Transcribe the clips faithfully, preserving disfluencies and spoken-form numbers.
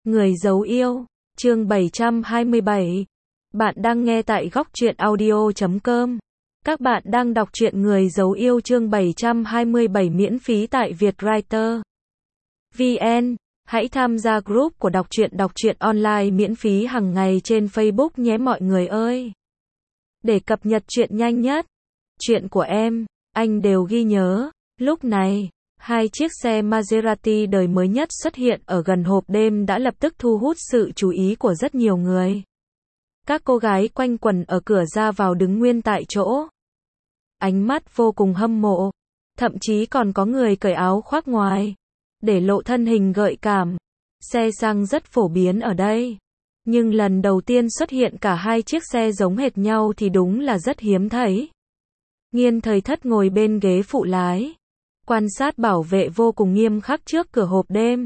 Người giấu yêu, chương bảy trăm hai mươi bảy. Bạn đang nghe tại góc truyện audio chấm com. Các bạn đang đọc truyện Người giấu yêu chương bảy trăm hai mươi bảy miễn phí tại Vietwriter. vê en. Hãy tham gia group của đọc truyện đọc truyện online miễn phí hàng ngày trên Facebook nhé mọi người ơi. Để cập nhật truyện nhanh nhất. Chuyện của em, anh đều ghi nhớ. Lúc này, hai chiếc xe Maserati đời mới nhất xuất hiện ở gần hộp đêm đã lập tức thu hút sự chú ý của rất nhiều người. Các cô gái quanh quẩn ở cửa ra vào đứng nguyên tại chỗ. Ánh mắt vô cùng hâm mộ. Thậm chí còn có người cởi áo khoác ngoài, để lộ thân hình gợi cảm. Xe sang rất phổ biến ở đây. Nhưng lần đầu tiên xuất hiện cả hai chiếc xe giống hệt nhau thì đúng là rất hiếm thấy. Nghiên Thời Thất ngồi bên ghế phụ lái. Quan sát bảo vệ vô cùng nghiêm khắc trước cửa hộp đêm.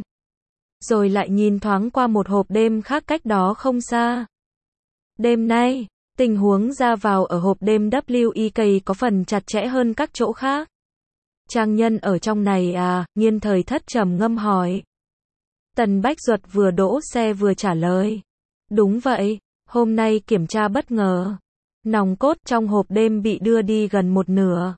Rồi lại nhìn thoáng qua một hộp đêm khác cách đó không xa. Đêm nay, tình huống ra vào ở hộp đêm vê e ca có phần chặt chẽ hơn các chỗ khác. Trang nhân ở trong này à? Nghiên Thời Thất trầm ngâm hỏi. Tần Bách Duật vừa đỗ xe vừa trả lời. Đúng vậy, hôm nay kiểm tra bất ngờ. Nòng cốt trong hộp đêm bị đưa đi gần một nửa.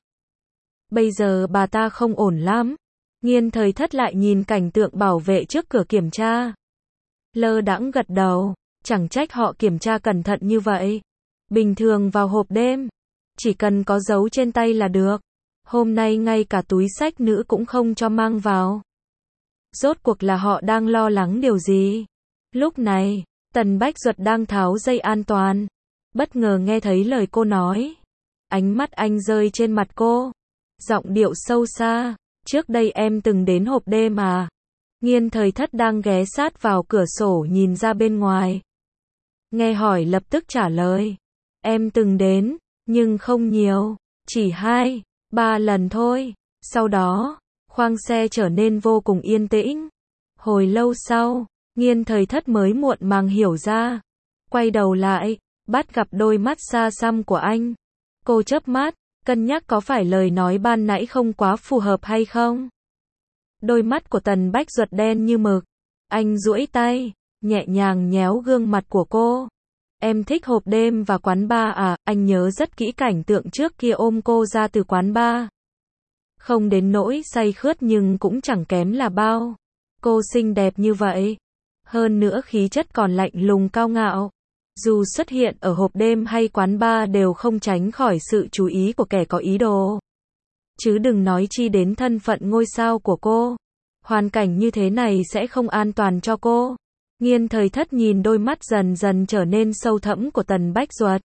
Bây giờ bà ta không ổn lắm. Nghiên Thời Thất lại nhìn cảnh tượng bảo vệ trước cửa kiểm tra. Lơ đãng gật đầu, chẳng trách họ kiểm tra cẩn thận như vậy. Bình thường vào hộp đêm, chỉ cần có dấu trên tay là được. Hôm nay ngay cả túi xách nữ cũng không cho mang vào. Rốt cuộc là họ đang lo lắng điều gì? Lúc này, Tần Bách Duật đang tháo dây an toàn. Bất ngờ nghe thấy lời cô nói. Ánh mắt anh rơi trên mặt cô. Giọng điệu sâu xa. Trước đây em từng đến hộp đêm à? Nghiên Thời Thất đang ghé sát vào cửa sổ nhìn ra bên ngoài. Nghe hỏi lập tức trả lời. Em từng đến, nhưng không nhiều. Chỉ hai, ba lần thôi. Sau đó, khoang xe trở nên vô cùng yên tĩnh. Hồi lâu sau, Nghiên Thời Thất mới muộn màng hiểu ra. Quay đầu lại, bắt gặp đôi mắt xa xăm của anh. Cô chớp mắt, cân nhắc có phải lời nói ban nãy không quá phù hợp hay không. Đôi mắt của Tần Bách Duật đen như mực. Anh duỗi tay, nhẹ nhàng nhéo gương mặt của cô. Em thích hộp đêm và quán bar à? Anh nhớ rất kỹ cảnh tượng trước kia ôm cô ra từ quán bar. Không đến nỗi say khướt nhưng cũng chẳng kém là bao. Cô xinh đẹp như vậy. Hơn nữa khí chất còn lạnh lùng cao ngạo. Dù xuất hiện ở hộp đêm hay quán bar đều không tránh khỏi sự chú ý của kẻ có ý đồ. Chứ đừng nói chi đến thân phận ngôi sao của cô. Hoàn cảnh như thế này sẽ không an toàn cho cô. Nghiên Thời Thất nhìn đôi mắt dần dần trở nên sâu thẫm của Tần Bách Duật.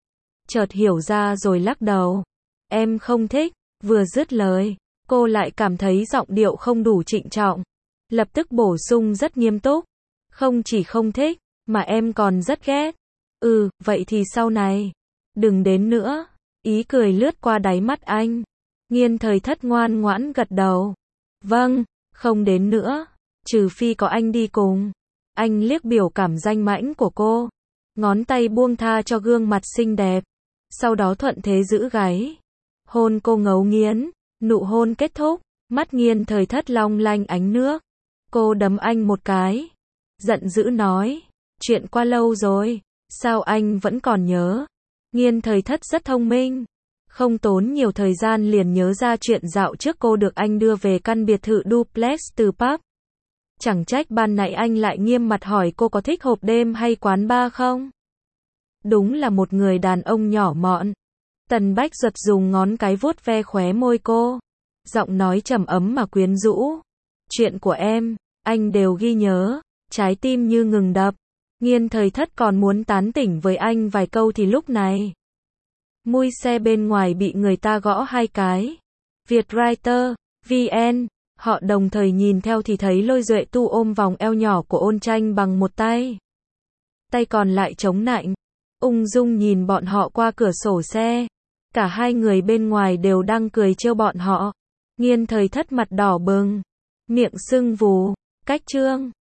Chợt hiểu ra rồi lắc đầu. Em không thích. Vừa dứt lời, cô lại cảm thấy giọng điệu không đủ trịnh trọng. Lập tức bổ sung rất nghiêm túc. Không chỉ không thích, mà em còn rất ghét. Ừ, vậy thì sau này, đừng đến nữa. Ý cười lướt qua đáy mắt anh. Nghiên Thời Thất ngoan ngoãn gật đầu. Vâng, không đến nữa. Trừ phi có anh đi cùng. Anh liếc biểu cảm danh mãnh của cô. Ngón tay buông tha cho gương mặt xinh đẹp. Sau đó thuận thế giữ gáy. Hôn cô ngấu nghiến. Nụ hôn kết thúc. Mắt Nghiên Thời Thất long lanh ánh nước. Cô đấm anh một cái. Giận dữ nói. Chuyện qua lâu rồi. Sao anh vẫn còn nhớ? Nghiên Thời Thất rất thông minh. Không tốn nhiều thời gian liền nhớ ra chuyện dạo trước cô được anh đưa về căn biệt thự duplex từ pub. Chẳng trách ban nãy anh lại nghiêm mặt hỏi cô có thích hộp đêm hay quán bar không? Đúng là một người đàn ông nhỏ mọn. Tần Bách Duật dùng ngón cái vuốt ve khóe môi cô. Giọng nói trầm ấm mà quyến rũ. Chuyện của em, anh đều ghi nhớ. Trái tim như ngừng đập. Nghiên Thời Thất còn muốn tán tỉnh với anh vài câu thì lúc này. Mui xe bên ngoài bị người ta gõ hai cái. Vietwriter, vê en. Họ đồng thời nhìn theo thì thấy Lôi Duệ Tu ôm vòng eo nhỏ của Ôn Tranh bằng một tay. Tay còn lại chống nạnh. Ung dung nhìn bọn họ qua cửa sổ xe. Cả hai người bên ngoài đều đang cười trêu bọn họ. Nghiên Thời Thất mặt đỏ bừng. Miệng sưng vù. Cách chương.